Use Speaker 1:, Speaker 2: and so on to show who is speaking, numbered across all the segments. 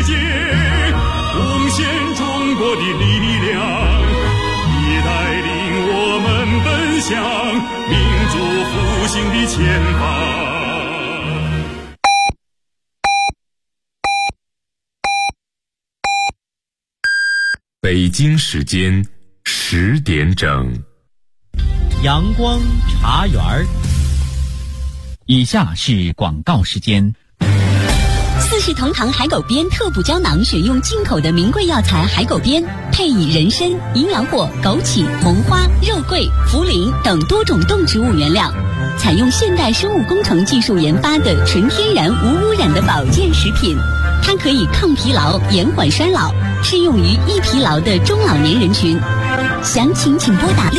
Speaker 1: 界，贡献中国的力量，也带领我们奔向民族复兴的前方。
Speaker 2: 北京时间10点整，
Speaker 3: 阳光茶园儿。以下是广告时间。
Speaker 4: 四世同堂海狗鞭特补胶囊选用进口的名贵药材海狗鞭，配以人参、银耳果、枸杞、红花、肉桂、茯苓等多种动植物原料，采用现代生物工程技术研发的纯天然无污染的保健食品。它可以抗疲劳、延缓衰老，适用于易疲劳的中老年人群。详情请拨打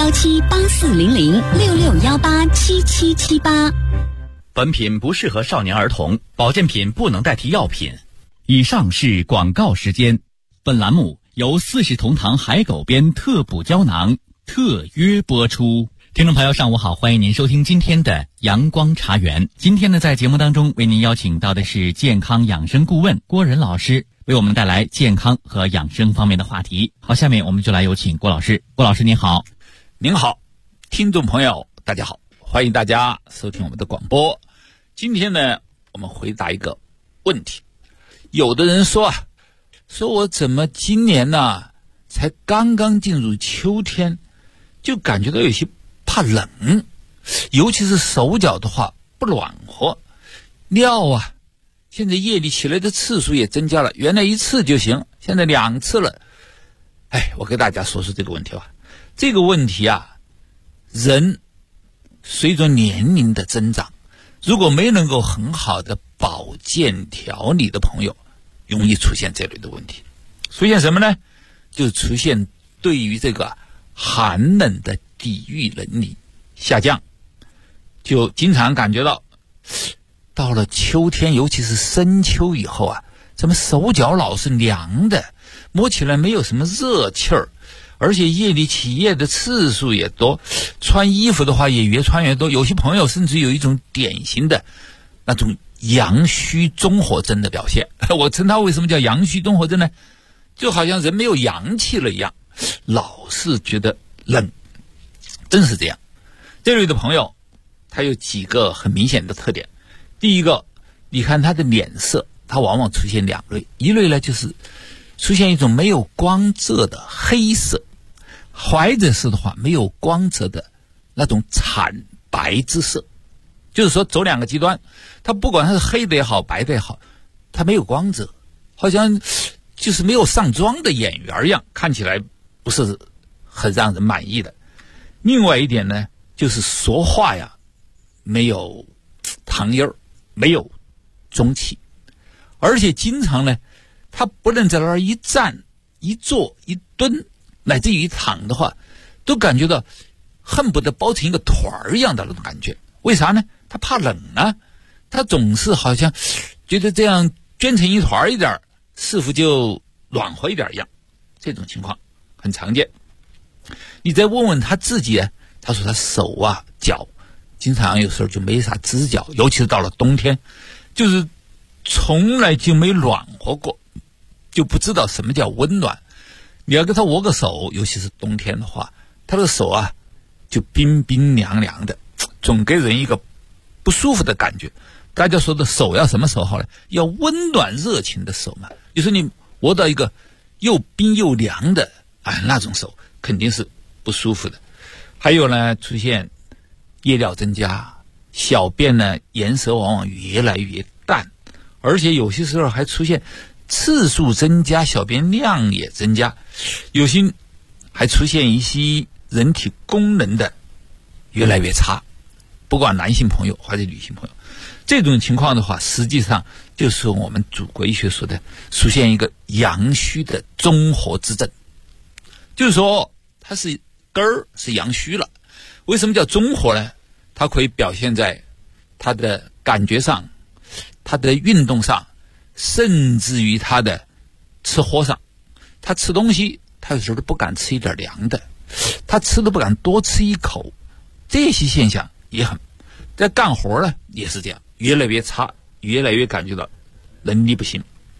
Speaker 4: 6617840066187778。
Speaker 3: 本品不适合少年儿童，保健品不能代替药品。以上是广告时间。本栏目由四世同堂海狗鞭特补胶囊特约播出。听众朋友上午好，欢迎您收听今天的阳光茶园。今天呢，在节目当中为您邀请到的是健康养生顾问郭仁老师，为我们带来健康和养生方面的话题。好，下面我们就来有请郭老师。郭老师您好。
Speaker 5: 您好，听众朋友大家好，欢迎大家收听我们的广播。今天呢，我们回答一个问题。有的人说我怎么今年呢才刚刚进入秋天，就感觉到有些怕冷，尤其是手脚的话不暖和，尿现在夜里起来的次数也增加了，原来1次就行，现在2次了。我给大家说说这个问题吧。这个问题人随着年龄的增长，如果没能够很好的保健调理的朋友，容易出现这类的问题。出现什么呢？就出现对于这个寒冷的抵御能力下降，就经常感觉到了秋天，尤其是深秋以后怎么手脚老是凉的，摸起来没有什么热气儿，而且夜里起夜的次数也多，穿衣服的话也越穿越多。有些朋友甚至有一种典型的那种阳虚综合征的表现。我称它为什么叫阳虚综合征呢？就好像人没有阳气了一样，老是觉得冷，真是这样。这类的朋友他有几个很明显的特点。第一个，你看他的脸色，他往往出现2类。一类呢，就是出现一种没有光泽的黑色，或者是的话没有光泽的那种惨白之色，就是说走2个极端，他不管他是黑的也好白的也好，他没有光泽，好像就是没有上妆的演员一样，看起来不是很让人满意的。另外一点呢，就是说话没有糖音儿，没有中气，而且经常呢他不能在那儿一站一坐一蹲，乃至于一躺的话，都感觉到恨不得包成一个团儿一样的那种感觉。为啥呢？他怕冷他总是好像觉得这样捐成一团一点，似乎就暖和一点一样。这种情况很常见。你再问问他自己，他说他手脚经常有时候就没啥指脚，尤其是到了冬天，就是从来就没暖和过，就不知道什么叫温暖。你要跟他握个手，尤其是冬天的话，他的手就冰冰凉凉的，总给人一个不舒服的感觉。大家说的手要什么手好呢？要温暖热情的手嘛。就说你握到一个又冰又凉的那种手肯定是不舒服的。还有呢，出现夜尿增加，小便呢颜色往往越来越淡，而且有些时候还出现次数增加，小便量也增加，有些还出现一些人体功能的越来越差，不管男性朋友或者女性朋友。这种情况的话，实际上就是我们祖国医学说的出现一个阳虚的综合之症，就是说它是根儿是阳虚了。为什么叫综合呢？它可以表现在他的感觉上，他的运动上，甚至于他的吃喝上。他吃东西他有时候都不敢吃一点凉的，他吃都不敢多吃一口，这些现象也很。在干活呢也是这样，越来越差，越来越感觉到能力不行。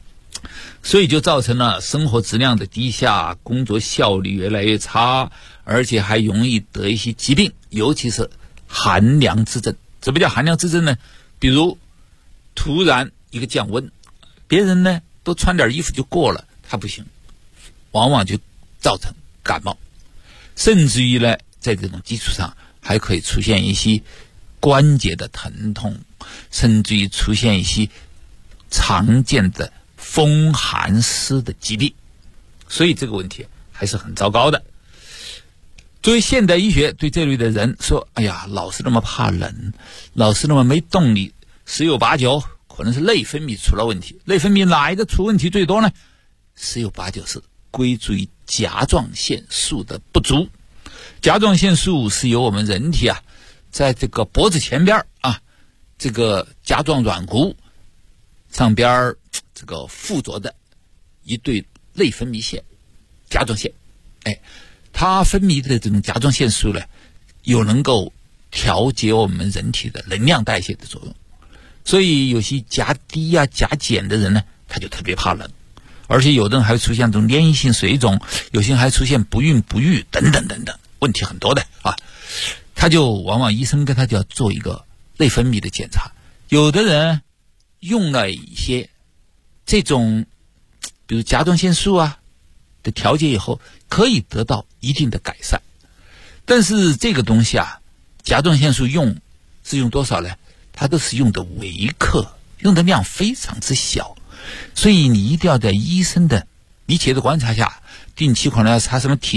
Speaker 5: 所以就造成了生活质量的低下，工作效率越来越差，而且还容易得一些疾病，尤其是寒凉之症。什么叫寒凉之症呢？比如突然一个降温，别人呢都穿点衣服就过了，他不行，往往就造成感冒，甚至于呢在这种基础上还可以出现一些关节的疼痛，甚至于出现一些常见的风寒湿的疾病。所以这个问题还是很糟糕的。作为现代医学对这类的人说，哎呀，老是那么怕冷，老是那么没动力，十有八九可能是内分泌出了问题。内分泌哪一个出问题最多呢？十有八九是归诸于甲状腺素的不足。甲状腺素是由我们人体在这个脖子前边这个甲状软骨上边这个附着的一对内分泌腺，甲状腺。它分泌的这种甲状腺素呢，有能够调节我们人体的能量代谢的作用。所以有些甲低甲减的人呢，他就特别怕冷，而且有的人还会出现这种粘液性水肿，有些人还出现不孕不育等等等等，问题很多的他就往往医生跟他就要做一个内分泌的检查。有的人用了一些这种比如甲状腺素的调节以后，可以得到一定的改善。但是这个东西甲状腺素用多少呢？它都是用的微克，用的量非常之小，所以你一定要在医生的密切的观察下，定期可能要查什么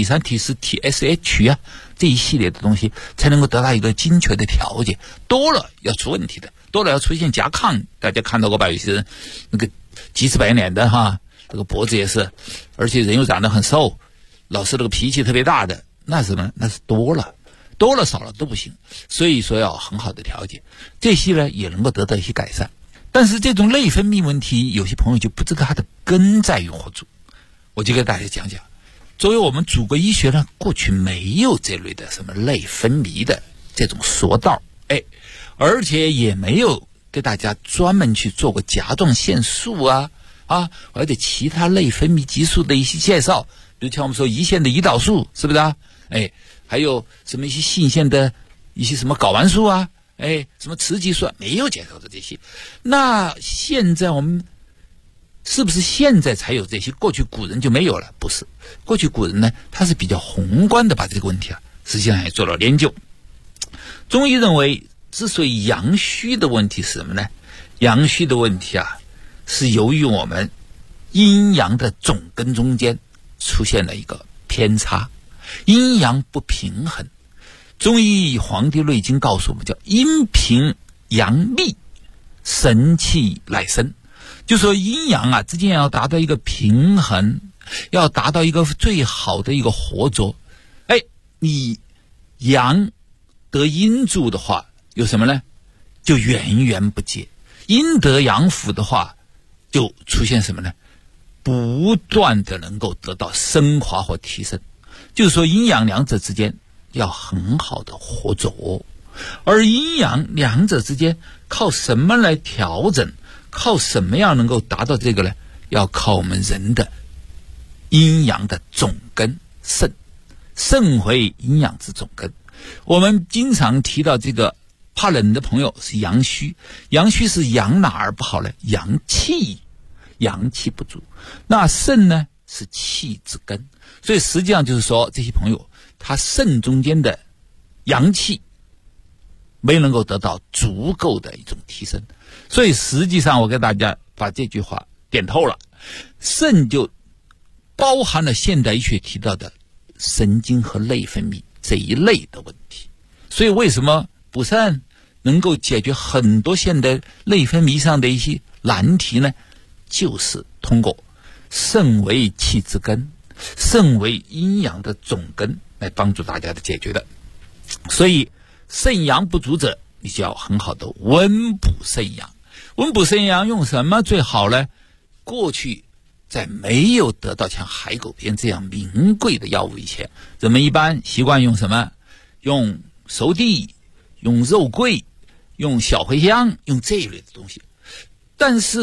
Speaker 5: T3、T4、TSH 这一系列的东西，才能够得到一个精确的调节。多了要出问题的，多了要出现甲亢。大家看到过吧？有些人那个鸡翅白脸的这个脖子也是，而且人又长得很瘦，老是那个脾气特别大的，那是什么？那是多了少了都不行。所以说要很好的调节，这些呢也能够得到一些改善。但是这种内分泌问题，有些朋友就不知道它的根在于何处。我就给大家讲讲，作为我们祖国医学呢，过去没有这类的什么内分泌的这种说道，而且也没有给大家专门去做过甲状腺素或者其他内分泌激素的一些介绍，比如像我们说胰腺的胰岛素，是不是还有什么一些性腺的一些什么睾丸素什么雌激素没有介绍的这些。那现在我们是不是现在才有这些？过去古人就没有了？不是，过去古人呢，他是比较宏观的把这个问题实际上也做了研究。中医认为，之所以阳虚的问题是什么呢？阳虚的问题是由于我们阴阳的总根中间出现了一个偏差，阴阳不平衡。中医《黄帝内经》告诉我们，叫阴平阳密，神气乃生。就说阴阳之间要达到一个平衡，要达到一个最好的一个合作。你阳得阴助的话，有什么呢？就源源不竭。阴得阳辅的话，就出现什么呢？不断的能够得到升华或提升。就是说阴阳两者之间要很好的合作，而阴阳两者之间靠什么来调整？靠什么样能够达到这个呢？要靠我们人的阴阳的总根肾，肾为阴阳之总根。我们经常提到这个怕冷的朋友是阳虚，阳虚是阳哪儿不好呢？阳气不足。那肾呢是气之根，所以实际上就是说这些朋友他肾中间的阳气没能够得到足够的一种提升。所以实际上我给大家把这句话点透了，肾就包含了现代医学提到的神经和内分泌这一类的问题。所以为什么补肾能够解决很多现代内分泌上的一些难题呢？就是通过肾为气之根，肾为阴阳的总根来帮助大家的解决的。所以肾阳不足者，你就要很好的温补肾阳。温补肾阳用什么最好呢？过去在没有得到像海狗鞭这样名贵的药物以前，人们一般习惯用什么？用熟地，用肉桂，用小茴香，用这一类的东西。但是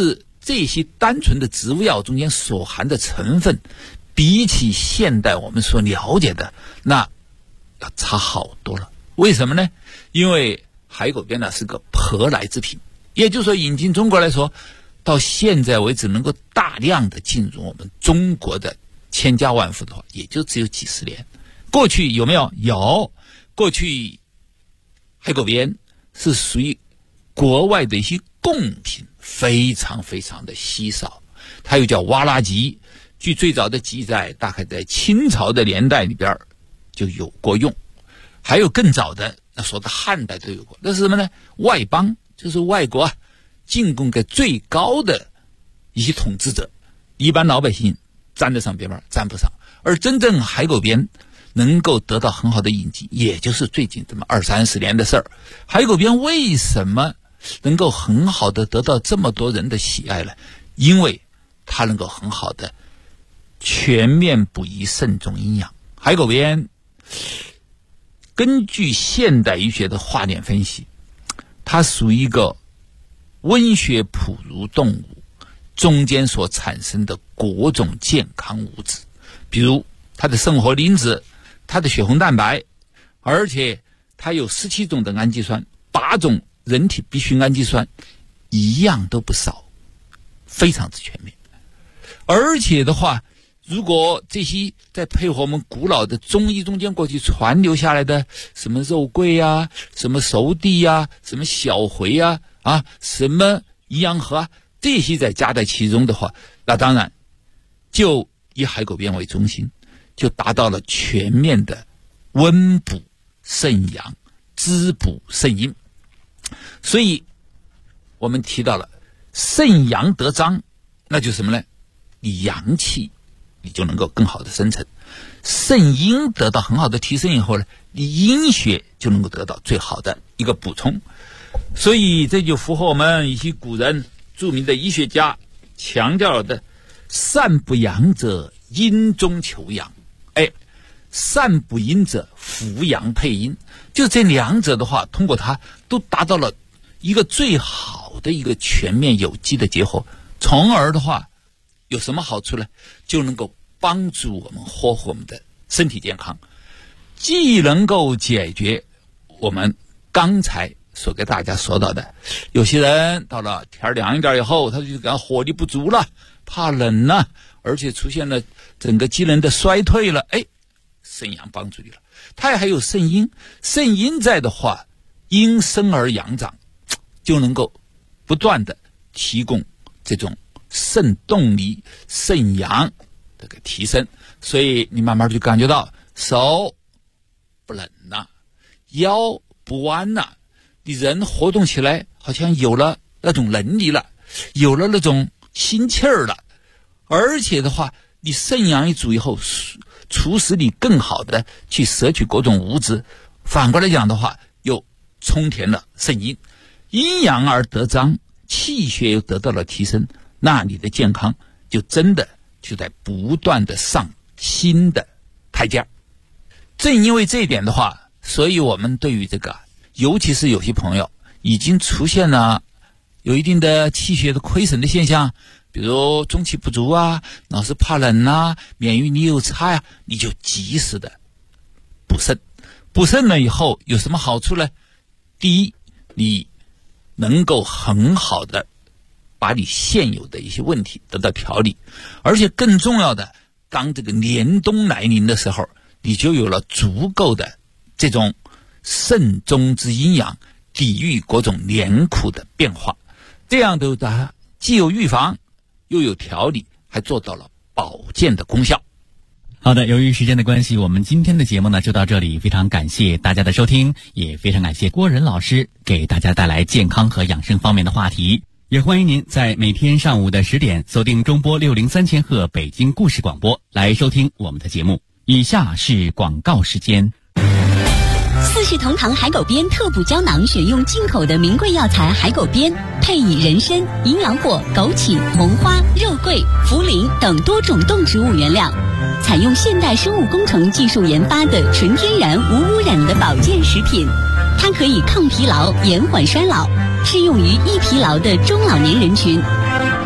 Speaker 5: 这些单纯的植物药中间所含的成分，比起现代我们所了解的那要差好多了。为什么呢？因为海狗鞭呢是个舶来之品，也就是说引进中国来说，到现在为止能够大量的进入我们中国的千家万户的话，也就只有几十年。过去有没有？有。过去海狗鞭是属于国外的一些贡品，非常非常的稀少。它又叫挖拉吉，据最早的记载，大概在清朝的年代里边就有过用。还有更早的，那说的汉代都有过。那是什么呢？外邦，就是外国进贡给最高的一些统治者，一般老百姓沾得上边边，沾不上。而真正海狗鞭能够得到很好的引进，也就是最近这么20-30年的事儿。海狗鞭为什么能够很好的得到这么多人的喜爱呢？因为它能够很好的全面补益肾中营养。海狗鞭根据现代医学的化验分析，它属于一个温血哺乳动物中间所产生的各种健康物质，比如它的生活磷脂，它的血红蛋白，而且它有17种的氨基酸，8种人体必需氨基酸，一样都不少，非常之全面。而且的话，如果这些再配合我们古老的中医中间过去传流下来的什么肉桂啊，什么熟地啊，什么小茴啊，什么阴阳合啊，这些再加在其中的话，那当然就以海狗鞭为中心，就达到了全面的温补肾阳、滋补肾阴。所以我们提到了肾阳得彰，那就是什么呢？你阳气你就能够更好的生成，肾阴得到很好的提升以后呢，你阴血就能够得到最好的一个补充。所以这就符合我们一些古人著名的医学家强调的善补阳者阴中求阳，善补阴者扶阳配阴，就这两者的话，通过它都达到了一个最好的一个全面有机的结合，从而的话有什么好处呢？就能够帮助我们呵护我们的身体健康，既能够解决我们刚才所给大家说到的，有些人到了天凉一点以后，他就感觉活力不足了，怕冷了，而且出现了整个机能的衰退了，肾阳帮助你了。它还有肾阴，肾阴在的话，阴生而阳长，就能够不断的提供这种肾动力、肾阳这个提升。所以你慢慢就感觉到手不冷了，腰不弯了，你人活动起来好像有了那种能力了，有了那种心气儿了。而且的话，你肾阳一足以后，促使你更好的去摄取各种物质，反过来讲的话，又充填了肾阴，阴阳而得彰，气血又得到了提升，那你的健康就真的就在不断的上新的台阶。正因为这一点的话，所以我们对于这个，尤其是有些朋友已经出现了有一定的气血的亏损的现象，比如中气不足啊，老是怕冷啊，免疫力又差呀，你就及时的补肾。补肾了以后有什么好处呢？第一，你能够很好的把你现有的一些问题得到调理，而且更重要的，当这个年冬来临的时候，你就有了足够的这种肾中之阴阳，抵御各种年苦的变化。这样的它既有预防又有调理，还做到了保健的功效。
Speaker 3: 好的，由于时间的关系，我们今天的节目呢就到这里，非常感谢大家的收听，也非常感谢郭仁老师给大家带来健康和养生方面的话题。也欢迎您在每天上午的10点锁定中波603千赫北京故事广播来收听我们的节目。以下是广告时间。
Speaker 4: 四世同堂海狗鞭特补胶囊选用进口的名贵药材海狗鞭，配以人参、淫羊藿、枸杞、蒙花、肉桂、茯苓等多种动植物原料，采用现代生物工程技术研发的纯天然无污染的保健食品。它可以抗疲劳、延缓衰老，适用于易疲劳的中老年人群。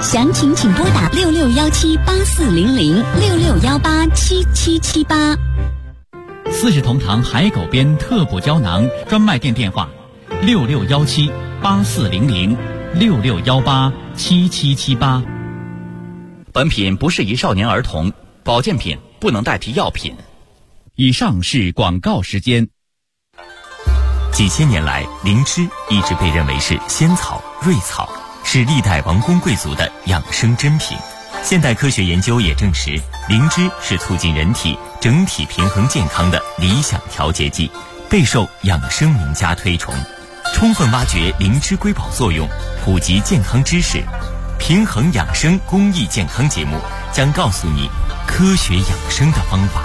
Speaker 4: 详情请拨打6617840066187778。
Speaker 3: 四世同堂海狗鞭特补胶囊专卖店电话：6617840066187778。本品不适宜少年儿童，保健品不能代替药品。以上是广告时间。
Speaker 2: 几千年来，灵芝一直被认为是仙草、瑞草，是历代王公贵族的养生珍品。现代科学研究也证实，灵芝是促进人体整体平衡健康的理想调节剂，备受养生名家推崇。充分挖掘灵芝瑰宝作用，普及健康知识，平衡养生公益健康节目将告诉你科学养生的方法。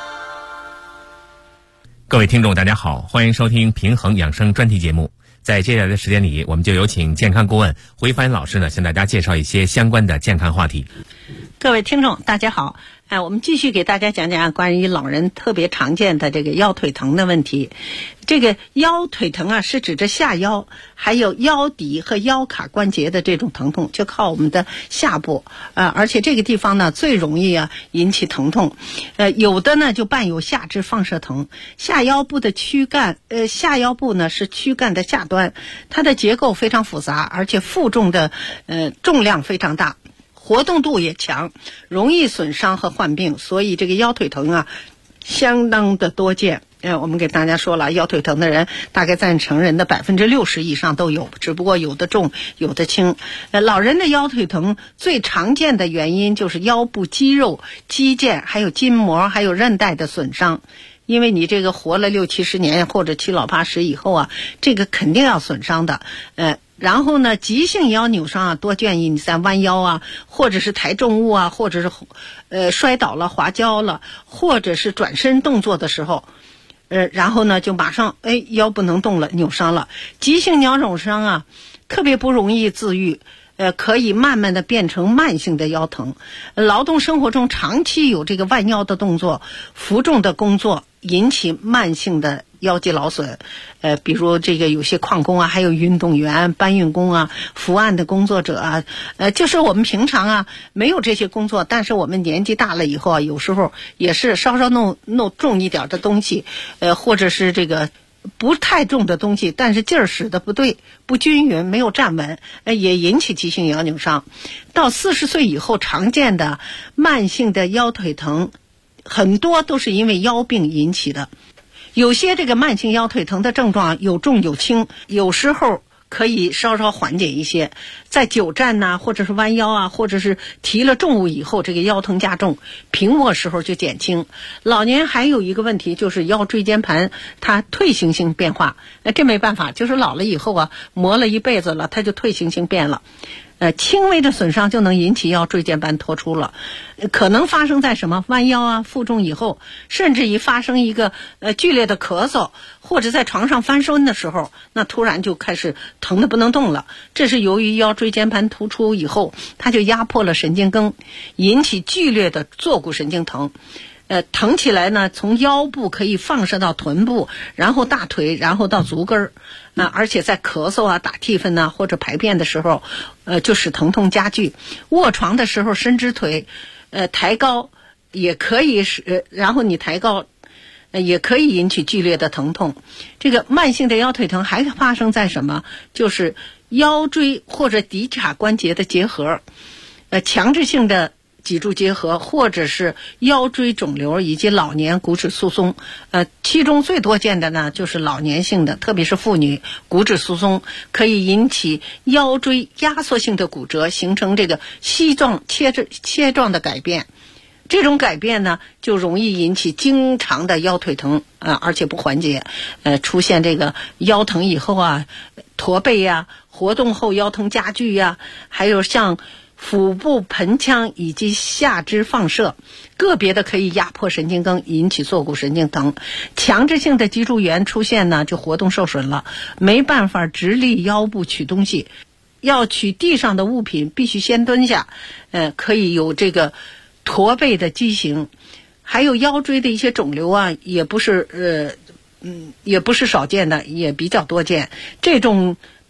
Speaker 6: 各位听众大家好，欢迎收听平衡养生专题节目。在接下来的时间里，我们就有请健康顾问回帆老师呢，向大家介绍一些相关的健康话题。
Speaker 7: 各位听众大家好，我们继续给大家讲讲关于老人特别常见的这个腰腿疼的问题。这个腰腿疼啊，是指着下腰还有腰底和腰卡关节的这种疼痛，就靠我们的下部而且这个地方呢最容易引起疼痛。有的呢就伴有下肢放射疼。下腰部的躯干下腰部呢是躯干的下端，它的结构非常复杂，而且负重的重量非常大，活动度也强，容易损伤和患病，所以这个腰腿疼啊相当的多见。我们给大家说了，腰腿疼的人大概占成人的60%以上都有，只不过有的重有的轻。老人的腰腿疼最常见的原因就是腰部肌肉、肌腱还有筋膜还有韧带的损伤。因为你这个活了60-70年或者七老八十以后这个肯定要损伤的。然后呢，急性腰扭伤多建议你在弯腰或者是抬重物或者是摔倒了滑跤了，或者是转身动作的时候然后呢就马上腰不能动了，扭伤了。急性腰扭伤特别不容易自愈，可以慢慢的变成慢性的腰疼。劳动生活中长期有这个弯腰的动作、负重的工作，引起慢性的腰肌劳损。比如这个有些矿工还有运动员、搬运工伏案的工作者就是我们平常没有这些工作，但是我们年纪大了以后有时候也是稍稍弄重一点的东西，或者是这个不太重的东西，但是劲儿使得不对、不均匀、没有站稳，也引起急性腰扭伤。到40岁以后，常见的慢性的腰腿疼很多都是因为腰病引起的。有些这个慢性腰腿疼的症状有重有轻，有时候可以稍稍缓解一些，在久站或者是弯腰或者是提了重物以后，这个腰疼加重，平卧时候就减轻。老年还有一个问题就是腰椎间盘它退行性变化，这没办法，就是老了以后磨了一辈子了，它就退行性变了。轻微的损伤就能引起腰椎间盘脱出了，可能发生在什么弯腰负重以后，甚至于发生一个剧烈的咳嗽，或者在床上翻身的时候，那突然就开始疼得不能动了。这是由于腰椎间盘突出以后，它就压迫了神经根，引起剧烈的坐骨神经疼。疼起来呢，从腰部可以放射到臀部，然后大腿，然后到足跟儿。而且在咳嗽打嚏粪或者排便的时候，就使疼痛加剧。卧床的时候伸直腿，抬高也可以然后你抬高，也可以引起剧烈的疼痛。这个慢性的腰腿疼还发生在什么？就是腰椎或者骶髂关节的结核，强制性的脊柱结核，或者是腰椎肿瘤以及老年骨质疏松。其中最多见的呢就是老年性的，特别是妇女骨质疏松可以引起腰椎压缩性的骨折，形成这个膝状切状的改变。这种改变呢就容易引起经常的腰腿疼而且不缓解。出现这个腰疼以后驼背活动后腰疼加剧还有像腹部盆腔以及下肢放射，个别的可以压迫神经根，引起坐骨神经疼。强制性的脊柱炎出现呢，就活动受损了，没办法直立腰部取东西，要取地上的物品必须先蹲下，可以有这个驼背的畸形。还有腰椎的一些肿瘤也不是少见的，也比较多见。这种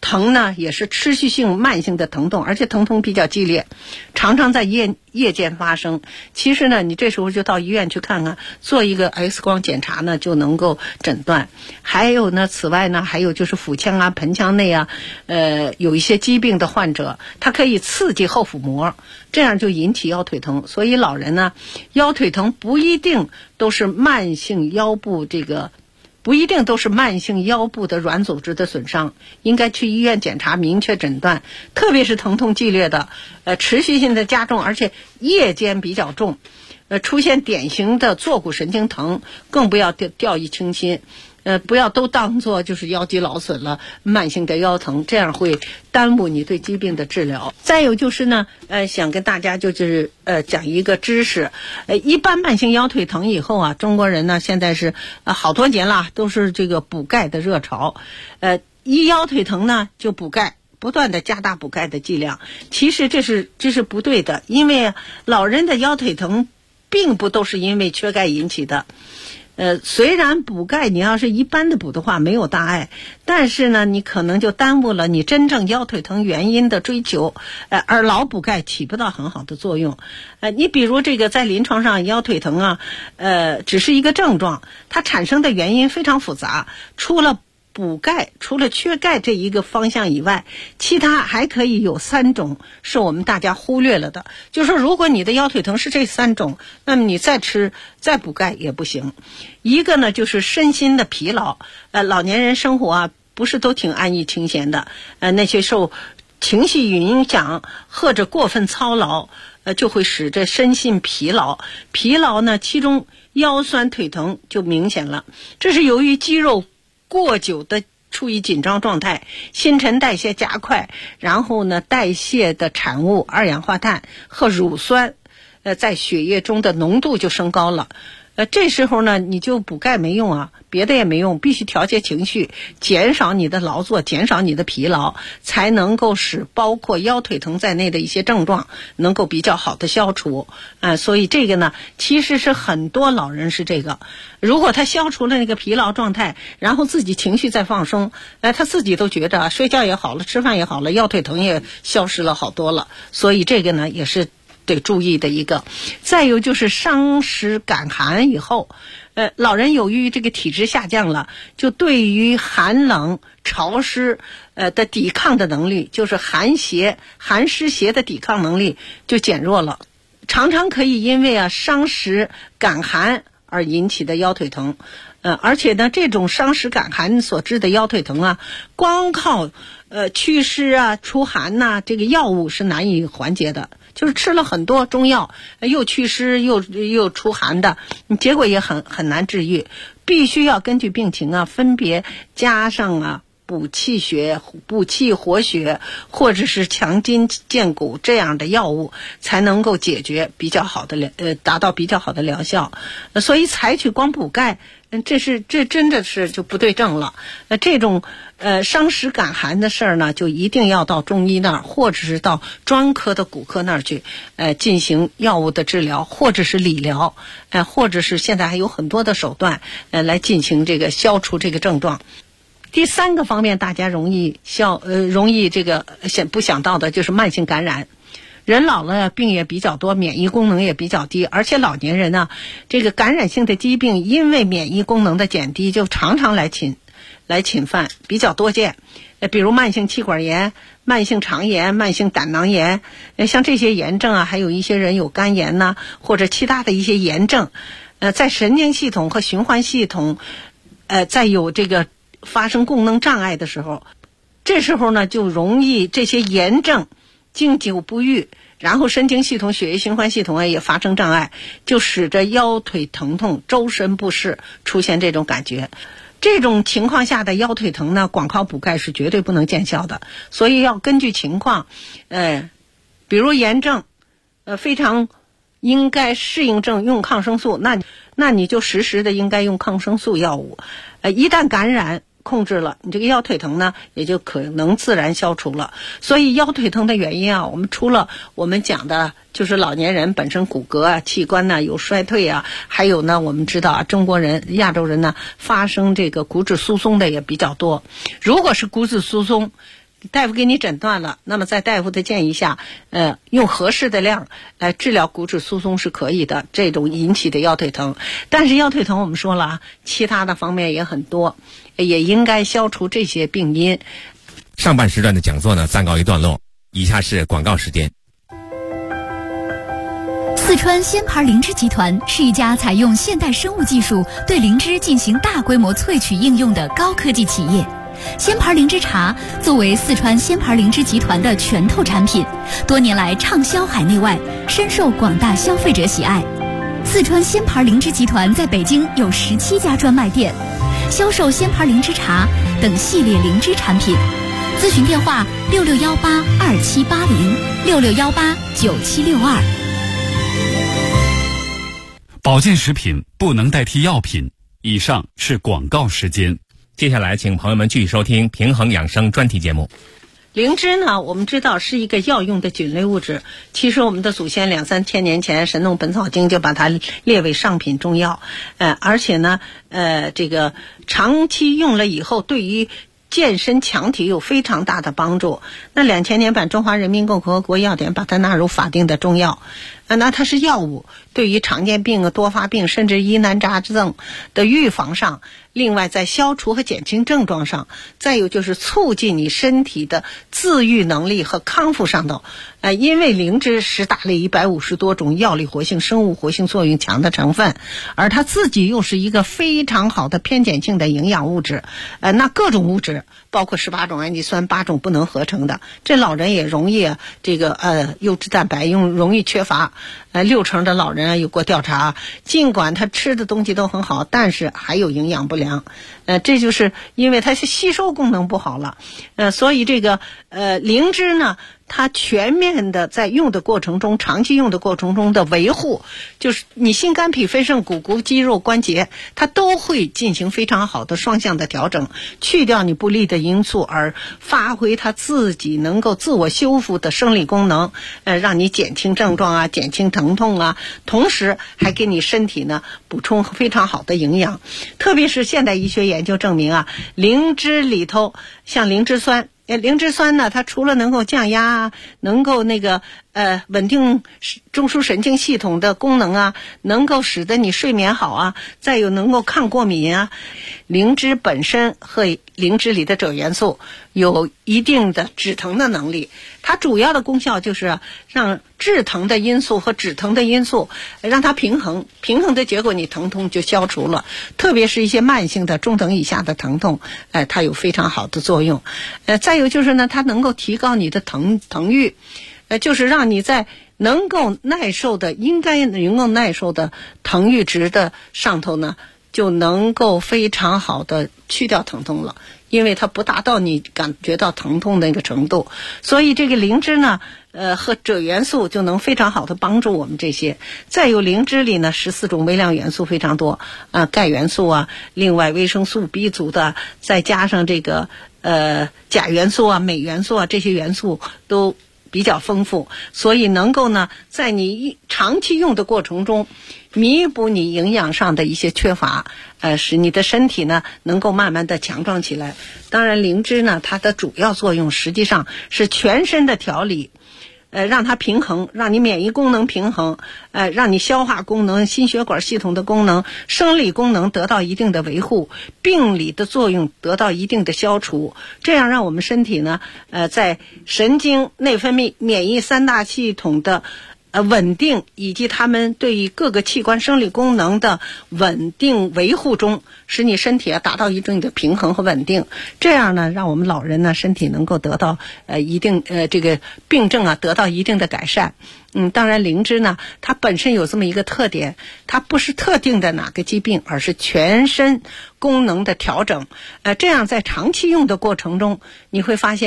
Speaker 7: 疼呢也是持续性慢性的疼痛，而且疼痛比较激烈，常常在夜间发生。其实呢，你这时候就到医院去看看，做一个 X 光检查呢就能够诊断。还有呢，此外呢，还有就是腹腔啊、盆腔内啊，有一些疾病的患者，它可以刺激后腹膜，这样就引起腰腿疼。所以老人呢，腰腿疼不一定都是慢性腰部的软组织的损伤，应该去医院检查，明确诊断。特别是疼痛剧烈的，持续性的加重，而且夜间比较重，出现典型的坐骨神经疼，更不要掉以轻心。不要都当作就是腰肌劳损了，慢性的腰疼，这样会耽误你对疾病的治疗。再有就是呢，想跟大家就是讲一个知识，一般慢性腰腿疼以后啊，中国人呢现在是好多年了都是这个补钙的热潮，一腰腿疼呢就补钙，不断的加大补钙的剂量。其实这是不对的，因为老人的腰腿疼并不都是因为缺钙引起的。虽然补钙你要是一般的补的话没有大碍，但是呢你可能就耽误了你真正腰腿疼原因的追求，而老补钙起不到很好的作用。你比如这个在临床上腰腿疼啊，只是一个症状，它产生的原因非常复杂，除了补钙，除了缺钙这一个方向以外，其他还可以有3种是我们大家忽略了的。就是说如果你的腰腿疼是这3种，那么你再补钙也不行。一个呢就是身心的疲劳，老年人生活啊不是都挺安逸清闲的，那些受情绪影响或者过分操劳，就会使这身心疲劳。疲劳呢，其中腰酸腿疼就明显了，这是由于肌肉过久的处于紧张状态，新陈代谢加快，然后呢代谢的产物二氧化碳和乳酸在血液中的浓度就升高了。这时候呢你就补钙没用啊，别的也没用，必须调节情绪，减少你的劳作，减少你的疲劳，才能够使包括腰腿疼在内的一些症状能够比较好的消除。所以这个呢其实是很多老人是这个，如果他消除了那个疲劳状态，然后自己情绪再放松，他自己都觉得睡觉也好了，吃饭也好了，腰腿疼也消失了好多了。所以这个呢也是得注意的一个。再有就是伤食感寒以后，老人由于这个体质下降了，就对于寒冷潮湿的抵抗的能力，就是寒湿邪的抵抗能力就减弱了，常常可以因为伤食感寒而引起的腰腿疼。而且呢这种伤食感寒所致的腰腿疼啊，光靠祛湿啊除寒呐，这个药物是难以缓解的，就是吃了很多中药，又祛湿又除寒的，结果也很难治愈。必须要根据病情啊分别加上补气活血或者是强筋健骨这样的药物，才能够解决比较好的达到比较好的疗效。所以采取光补钙，这真的是就不对症了。这种伤食感寒的事儿呢，就一定要到中医那儿，或者是到专科的骨科那儿去进行药物的治疗，或者是理疗，或者是现在还有很多的手段来进行这个消除这个症状。第3个方面大家容易这个不想到的就是慢性感染。人老了病也比较多，免疫功能也比较低，而且老年人呢这个感染性的疾病因为免疫功能的减低就常常来侵犯，比较多见。比如慢性气管炎、慢性肠炎、慢性胆囊炎，像这些炎症啊，还有一些人有肝炎呐，或者其他的一些炎症，在神经系统和循环系统在有这个发生功能障碍的时候，这时候呢就容易这些炎症经久不愈，然后神经系统、血液循环系统也发生障碍，就使得腰腿疼痛、周身不适，出现这种感觉。这种情况下的腰腿疼呢，光靠补钙是绝对不能见效的，所以要根据情况，比如炎症，非常应该适应症用抗生素，那你就实时的应该用抗生素药物。一旦感染控制了，你这个腰腿疼呢也就可能自然消除了。所以腰腿疼的原因啊，我们除了我们讲的就是老年人本身骨骼啊器官呢有衰退啊，还有呢我们知道中国人亚洲人呢发生这个骨质疏松的也比较多。如果是骨质疏松大夫给你诊断了，那么在大夫的建议下，用合适的量来治疗骨质疏松是可以的，这种引起的腰腿疼。但是腰腿疼我们说了啊，其他的方面也很多，也应该消除这些病因。
Speaker 6: 上半时段的讲座呢暂告一段落，以下是广告时间。
Speaker 8: 四川鲜牌灵芝集团是一家采用现代生物技术对灵芝进行大规模萃取应用的高科技企业。鲜牌灵芝茶作为四川鲜牌灵芝集团的拳头产品，多年来畅销海内外，深受广大消费者喜爱。四川鲜牌灵芝集团在北京有17家专卖店，销售鲜牌灵芝茶等系列灵芝产品。咨询电话66182780，66189762。
Speaker 1: 保健食品不能代替药品。以上是广告时间。
Speaker 6: 接下来请朋友们继续收听平衡养生专题节目。
Speaker 7: 灵芝呢，我们知道是一个药用的菌类物质。其实我们的祖先2-3千年前《神农本草经》就把它列为上品中药。而且呢，这个长期用了以后，对于健身强体有非常大的帮助。那2000年版《中华人民共和国药典》把它纳入法定的中药。那它是药物，对于常见病、多发病甚至疑难杂症的预防上，另外在消除和减轻症状上，再有就是促进你身体的自愈能力和康复上头。因为灵芝是打了150多种药理活性、生物活性作用强的成分，而它自己又是一个非常好的偏碱性的营养物质。那各种物质包括18种氨基酸、8种不能合成的，这老人也容易这个优质蛋白容易缺乏。60%的老人有过调查，尽管他吃的东西都很好，但是还有营养不良。这就是因为它是吸收功能不好了。所以这个灵芝呢，它全面的在用的过程中，长期用的过程中的维护，就是你心肝脾肺肾骨肌肉关节，它都会进行非常好的双向的调整，去掉你不利的因素，而发挥它自己能够自我修复的生理功能，让你减轻症状啊，减轻疼痛啊，同时还给你身体呢补充非常好的营养。特别是现代医学研究证明啊，灵芝里头像灵芝酸呢，它除了能够降压，能够稳定中枢神经系统的功能啊，能够使得你睡眠好啊，再有能够抗过敏啊。灵芝本身和灵芝里的锗元素有一定的止疼的能力，它主要的功效就是让致疼的因素和止疼的因素让它平衡的结果，你疼痛就消除了。特别是一些慢性的中等以下的疼痛，它有非常好的作用。再有就是呢，它能够提高你的疼欲，就是让你在能够耐受的疼欲值的上头呢，就能够非常好的去掉疼痛了，因为它不达到你感觉到疼痛的那个程度。所以这个灵芝呢，和锗元素就能非常好的帮助我们这些。再有灵芝里呢14种微量元素非常多钙元素啊，另外维生素 B 族的，再加上这个钾元素啊、镁元素啊，这些元素都比较丰富，所以能够呢在你长期用的过程中弥补你营养上的一些缺乏，使你的身体呢能够慢慢的强壮起来。当然灵芝呢，它的主要作用实际上是全身的调理，让它平衡，让你免疫功能平衡，让你消化功能、心血管系统的功能、生理功能得到一定的维护，病理的作用得到一定的消除，这样让我们身体呢，在神经、内分泌、免疫3大系统的稳定，以及他们对于各个器官生理功能的稳定维护中，使你身体达到一定的平衡和稳定。这样呢，让我们老人呢身体能够得到一定这个病症啊得到一定的改善。当然灵芝呢，它本身有这么一个特点，它不是特定的哪个疾病，而是全身功能的调整。这样在长期用的过程中，你会发现